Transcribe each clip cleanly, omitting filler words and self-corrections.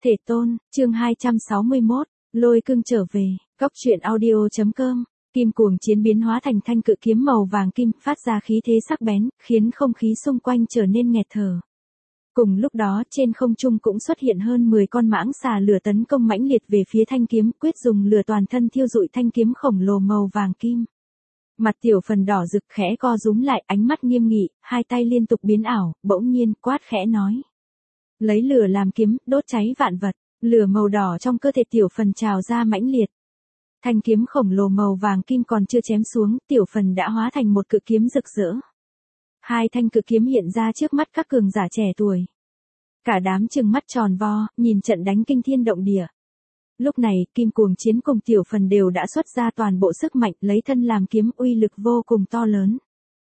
Thể tôn, chương 261, lôi cương trở về, góc truyện audio.com. Kim cuồng chiến biến hóa thành thanh cự kiếm màu vàng kim, phát ra khí thế sắc bén, khiến không khí xung quanh trở nên nghẹt thở. Cùng lúc đó, trên không trung cũng xuất hiện hơn 10 con mãng xà lửa tấn công mãnh liệt về phía thanh kiếm, quyết dùng lửa toàn thân thiêu rụi thanh kiếm khổng lồ màu vàng kim. Mặt Tiểu Phần đỏ rực khẽ co rúm lại, ánh mắt nghiêm nghị, hai tay liên tục biến ảo, bỗng nhiên quát khẽ nói: lấy lửa làm kiếm, đốt cháy vạn vật. Lửa màu đỏ trong cơ thể Tiểu Phần trào ra mãnh liệt. Thanh kiếm khổng lồ màu vàng kim còn chưa chém xuống, Tiểu Phần đã hóa thành một cự kiếm rực rỡ. Hai thanh cự kiếm hiện ra trước mắt các cường giả trẻ tuổi. Cả đám trừng mắt tròn vo, nhìn trận đánh kinh thiên động địa. Lúc này, Kim cuồng chiến cùng Tiểu Phần đều đã xuất ra toàn bộ sức mạnh, lấy thân làm kiếm, uy lực vô cùng to lớn.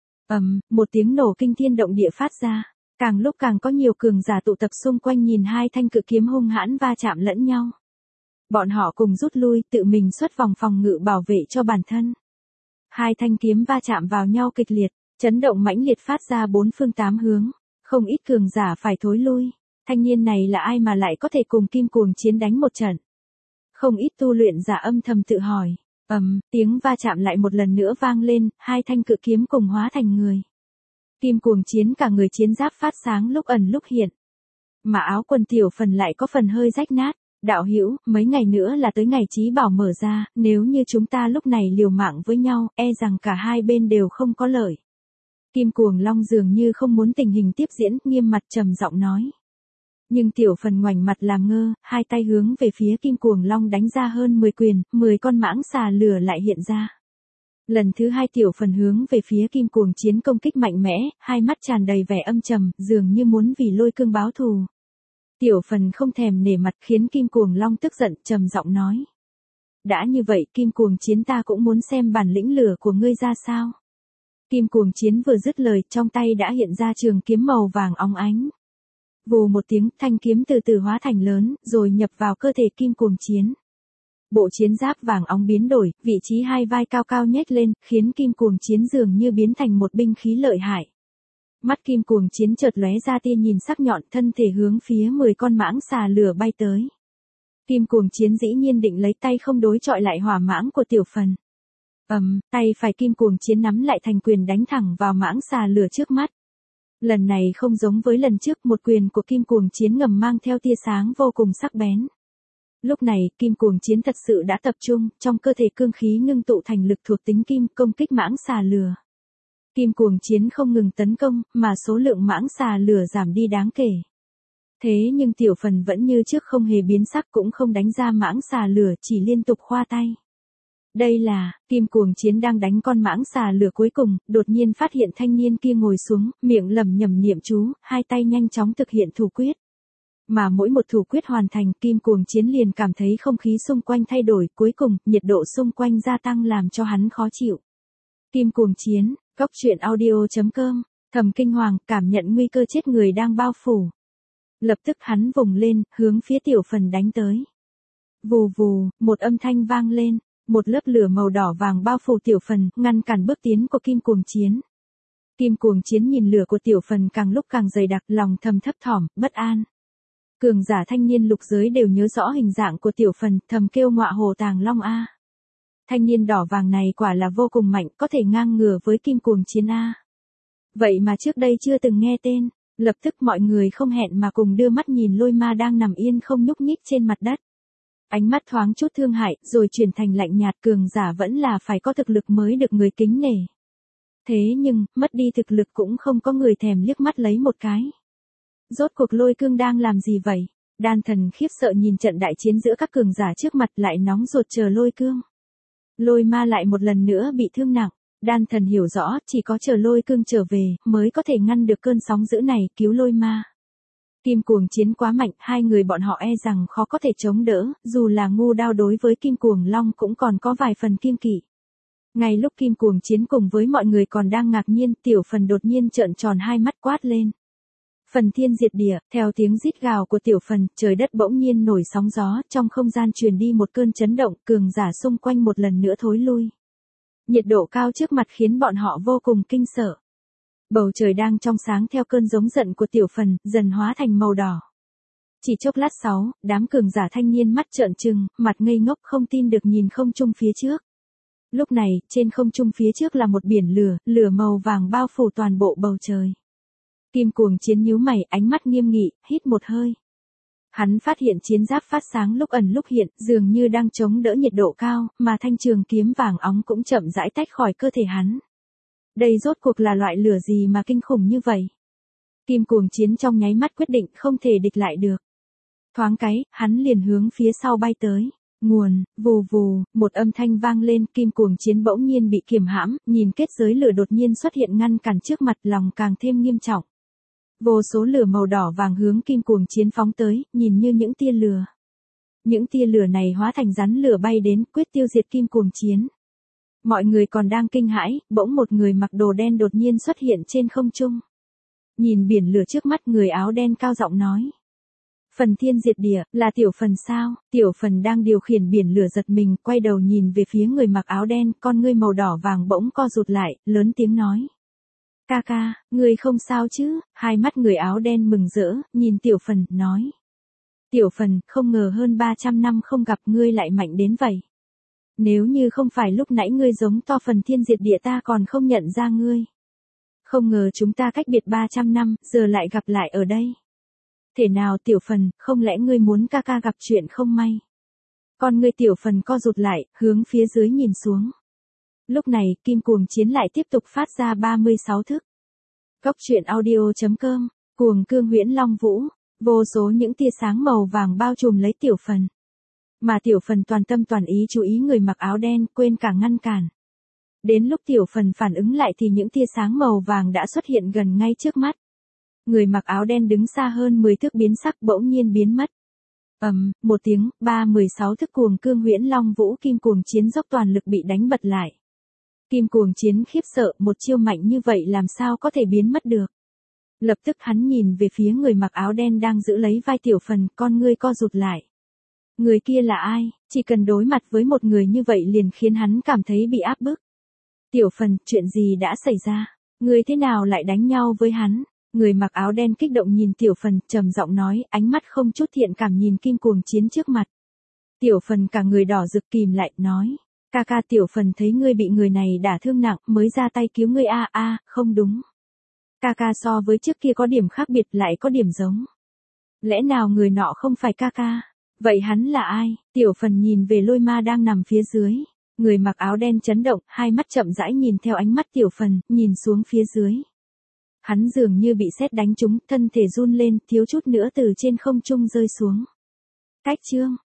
Một tiếng nổ kinh thiên động địa phát ra. Càng lúc càng có nhiều cường giả tụ tập xung quanh nhìn hai thanh cự kiếm hung hãn va chạm lẫn nhau. Bọn họ cùng rút lui, tự mình xuất vòng phòng ngự bảo vệ cho bản thân. Hai thanh kiếm va chạm vào nhau kịch liệt, chấn động mãnh liệt phát ra bốn phương tám hướng. Không ít cường giả phải thối lui. Thanh niên này là ai mà lại có thể cùng Kim cuồng chiến đánh một trận? Không ít tu luyện giả âm thầm tự hỏi. Tiếng va chạm lại một lần nữa vang lên, hai thanh cự kiếm cùng hóa thành người. Kim cuồng chiến cả người chiến giáp phát sáng lúc ẩn lúc hiện. Mà áo quần Tiểu Phần lại có phần hơi rách nát. Đạo hữu, mấy ngày nữa là tới ngày chí bảo mở ra, nếu như chúng ta lúc này liều mạng với nhau, e rằng cả hai bên đều không có lợi. Kim cuồng long dường như không muốn tình hình tiếp diễn, nghiêm mặt trầm giọng nói. Nhưng Tiểu Phần ngoảnh mặt làm ngơ, hai tay hướng về phía Kim cuồng long đánh ra hơn 10 quyền, 10 con mãng xà lửa lại hiện ra. Lần thứ hai Tiểu Phần hướng về phía Kim cuồng chiến công kích mạnh mẽ, hai mắt tràn đầy vẻ âm trầm, dường như muốn vì lôi cương báo thù. Tiểu Phần không thèm nể mặt, khiến Kim cuồng long tức giận, trầm giọng nói. đã như vậy, Kim cuồng chiến, ta cũng muốn xem bản lĩnh lửa của ngươi ra sao. Kim cuồng chiến vừa dứt lời, trong tay đã hiện ra trường kiếm màu vàng óng ánh. Vù một tiếng, thanh kiếm từ từ hóa thành lớn, rồi nhập vào cơ thể Kim cuồng chiến. Bộ chiến giáp vàng óng biến đổi, vị trí hai vai cao cao nhếch lên, khiến Kim cuồng chiến dường như biến thành một binh khí lợi hại. Mắt Kim cuồng chiến chợt lóe ra tia nhìn sắc nhọn, thân thể hướng phía 10 con mãng xà lửa bay tới. Kim cuồng chiến dĩ nhiên định lấy tay không đối chọi lại hỏa mãng của Tiểu Phần. Tay phải Kim cuồng chiến nắm lại thành quyền đánh thẳng vào mãng xà lửa trước mắt. Lần này không giống với lần trước, một quyền của Kim cuồng chiến ngầm mang theo tia sáng vô cùng sắc bén. Lúc này, Kim cuồng chiến thật sự đã tập trung, trong cơ thể cương khí ngưng tụ thành lực thuộc tính kim, công kích mãng xà lửa. Kim cuồng chiến không ngừng tấn công, mà số lượng mãng xà lửa giảm đi đáng kể. Thế nhưng Tiểu Phần vẫn như trước không hề biến sắc, cũng không đánh ra mãng xà lửa, chỉ liên tục khoa tay. Đây là, Kim cuồng chiến đang đánh con mãng xà lửa cuối cùng, đột nhiên phát hiện thanh niên kia ngồi xuống, miệng lẩm nhẩm niệm chú, hai tay nhanh chóng thực hiện thủ quyết. Mà mỗi một thủ quyết hoàn thành, Kim cuồng chiến liền cảm thấy không khí xung quanh thay đổi, cuối cùng, nhiệt độ xung quanh gia tăng làm cho hắn khó chịu. Kim cuồng chiến, góc truyện audio.com, thầm kinh hoàng, cảm nhận nguy cơ chết người đang bao phủ. Lập tức hắn vùng lên, hướng phía Tiểu Phần đánh tới. Vù vù, một âm thanh vang lên, một lớp lửa màu đỏ vàng bao phủ Tiểu Phần, ngăn cản bước tiến của Kim cuồng chiến. Kim cuồng chiến nhìn lửa của Tiểu Phần càng lúc càng dày đặc, lòng thầm thấp thỏm, bất an. Cường giả thanh niên lục giới đều nhớ rõ hình dạng của Tiểu Phần, thầm kêu ngọa hồ tàng long a. Thanh niên đỏ vàng này quả là vô cùng mạnh, có thể ngang ngửa với Kim cuồng chiến a. Vậy mà trước đây chưa từng nghe tên. Lập tức mọi người không hẹn mà cùng đưa mắt nhìn Lôi Ma đang nằm yên không nhúc nhích trên mặt đất. Ánh mắt thoáng chút thương hại, rồi chuyển thành lạnh nhạt, cường giả vẫn là phải có thực lực mới được người kính nể. Thế nhưng, mất đi thực lực cũng không có người thèm liếc mắt lấy một cái. Rốt cuộc Lôi Cương đang làm gì vậy? Đan Thần khiếp sợ nhìn trận đại chiến giữa các cường giả trước mặt, lại nóng ruột chờ Lôi Cương. Lôi Ma lại một lần nữa bị thương nặng. Đan Thần hiểu rõ, chỉ có chờ Lôi Cương trở về, mới có thể ngăn được cơn sóng dữ này, cứu Lôi Ma. Kim cuồng chiến quá mạnh, hai người bọn họ e rằng khó có thể chống đỡ, dù là ngu đao đối với Kim cuồng long cũng còn có vài phần kiêng kỵ. Ngay lúc Kim cuồng chiến cùng với mọi người còn đang ngạc nhiên, Tiểu Phần đột nhiên trợn tròn hai mắt quát lên. Phần thiên diệt địa, theo tiếng rít gào của Tiểu Phần, trời đất bỗng nhiên nổi sóng gió, trong không gian truyền đi một cơn chấn động, cường giả xung quanh một lần nữa thối lui. Nhiệt độ cao trước mặt khiến bọn họ vô cùng kinh sợ. Bầu trời đang trong sáng theo cơn giống giận của Tiểu Phần, dần hóa thành màu đỏ. Chỉ chốc lát sau, đám cường giả thanh niên mắt trợn trừng, mặt ngây ngốc không tin được nhìn không trung phía trước. Lúc này, trên không trung phía trước là một biển lửa, lửa màu vàng bao phủ toàn bộ bầu trời. Kim Cuồng Chiến nhíu mày, ánh mắt nghiêm nghị, hít một hơi. Hắn phát hiện chiến giáp phát sáng lúc ẩn lúc hiện, dường như đang chống đỡ nhiệt độ cao, mà thanh trường kiếm vàng óng cũng chậm rãi tách khỏi cơ thể hắn. Đây rốt cuộc là loại lửa gì mà kinh khủng như vậy? Kim Cuồng Chiến trong nháy mắt quyết định không thể địch lại được. Thoáng cái, hắn liền hướng phía sau bay tới. Nguồn, vù vù, một âm thanh vang lên, Kim Cuồng Chiến bỗng nhiên bị kiềm hãm, nhìn kết giới lửa đột nhiên xuất hiện ngăn cản trước mặt, lòng càng thêm nghiêm trọng. Vô số lửa màu đỏ vàng hướng Kim Cuồng Chiến phóng tới, nhìn như những tia lửa. Những tia lửa này hóa thành rắn lửa bay đến, quyết tiêu diệt Kim Cuồng Chiến. Mọi người còn đang kinh hãi, bỗng một người mặc đồ đen đột nhiên xuất hiện trên không trung. Nhìn biển lửa trước mắt, người áo đen cao giọng nói. Phần Thiên Diệt Địa, là Tiểu Phần sao? Tiểu Phần đang điều khiển biển lửa giật mình, quay đầu nhìn về phía người mặc áo đen, con ngươi màu đỏ vàng bỗng co rụt lại, lớn tiếng nói. Ca ca, ngươi không sao chứ? Hai mắt người áo đen mừng rỡ, nhìn Tiểu Phần, nói. Tiểu Phần, không ngờ hơn 300 năm không gặp ngươi lại mạnh đến vậy. Nếu như không phải lúc nãy ngươi giống to Phần Thiên Diệt Địa ta còn không nhận ra ngươi. Không ngờ chúng ta cách biệt 300 năm, giờ lại gặp lại ở đây. Thể nào Tiểu Phần, không lẽ ngươi muốn ca ca gặp chuyện không may? Con ngươi Tiểu Phần co rụt lại, hướng phía dưới nhìn xuống. Lúc này, Kim Cuồng Chiến lại tiếp tục phát ra 36 thức. Góc truyện audio.com, Cuồng Cương Huyễn Long Vũ, vô số những tia sáng màu vàng bao trùm lấy Tiểu Phần. Mà Tiểu Phần toàn tâm toàn ý chú ý người mặc áo đen, quên cả ngăn cản. Đến lúc Tiểu Phần phản ứng lại thì những tia sáng màu vàng đã xuất hiện gần ngay trước mắt. Người mặc áo đen đứng xa hơn 10 thước biến sắc bỗng nhiên biến mất. Một tiếng, 16 thức Cuồng Cương Huyễn Long Vũ Kim Cuồng Chiến dốc toàn lực bị đánh bật lại. Kim Cuồng Chiến khiếp sợ, một chiêu mạnh như vậy làm sao có thể biến mất được. Lập tức hắn nhìn về phía người mặc áo đen đang giữ lấy vai Tiểu Phần, con ngươi co rụt lại. Người kia là ai? Chỉ cần đối mặt với một người như vậy liền khiến hắn cảm thấy bị áp bức. Tiểu Phần, chuyện gì đã xảy ra? Người thế nào lại đánh nhau với hắn? Người mặc áo đen kích động nhìn Tiểu Phần, trầm giọng nói, ánh mắt không chút thiện cảm nhìn Kim Cuồng Chiến trước mặt. Tiểu Phần cả người đỏ rực kìm lại, nói. Ca ca, Tiểu Phần thấy ngươi bị người này đả thương nặng, mới ra tay cứu ngươi không đúng. Ca ca so với trước kia có điểm khác biệt lại có điểm giống. Lẽ nào người nọ không phải ca ca? Vậy hắn là ai? Tiểu Phần nhìn về Lôi Ma đang nằm phía dưới. Người mặc áo đen chấn động, hai mắt chậm rãi nhìn theo ánh mắt Tiểu Phần, nhìn xuống phía dưới. Hắn dường như bị sét đánh trúng, thân thể run lên, thiếu chút nữa từ trên không trung rơi xuống. Cách chương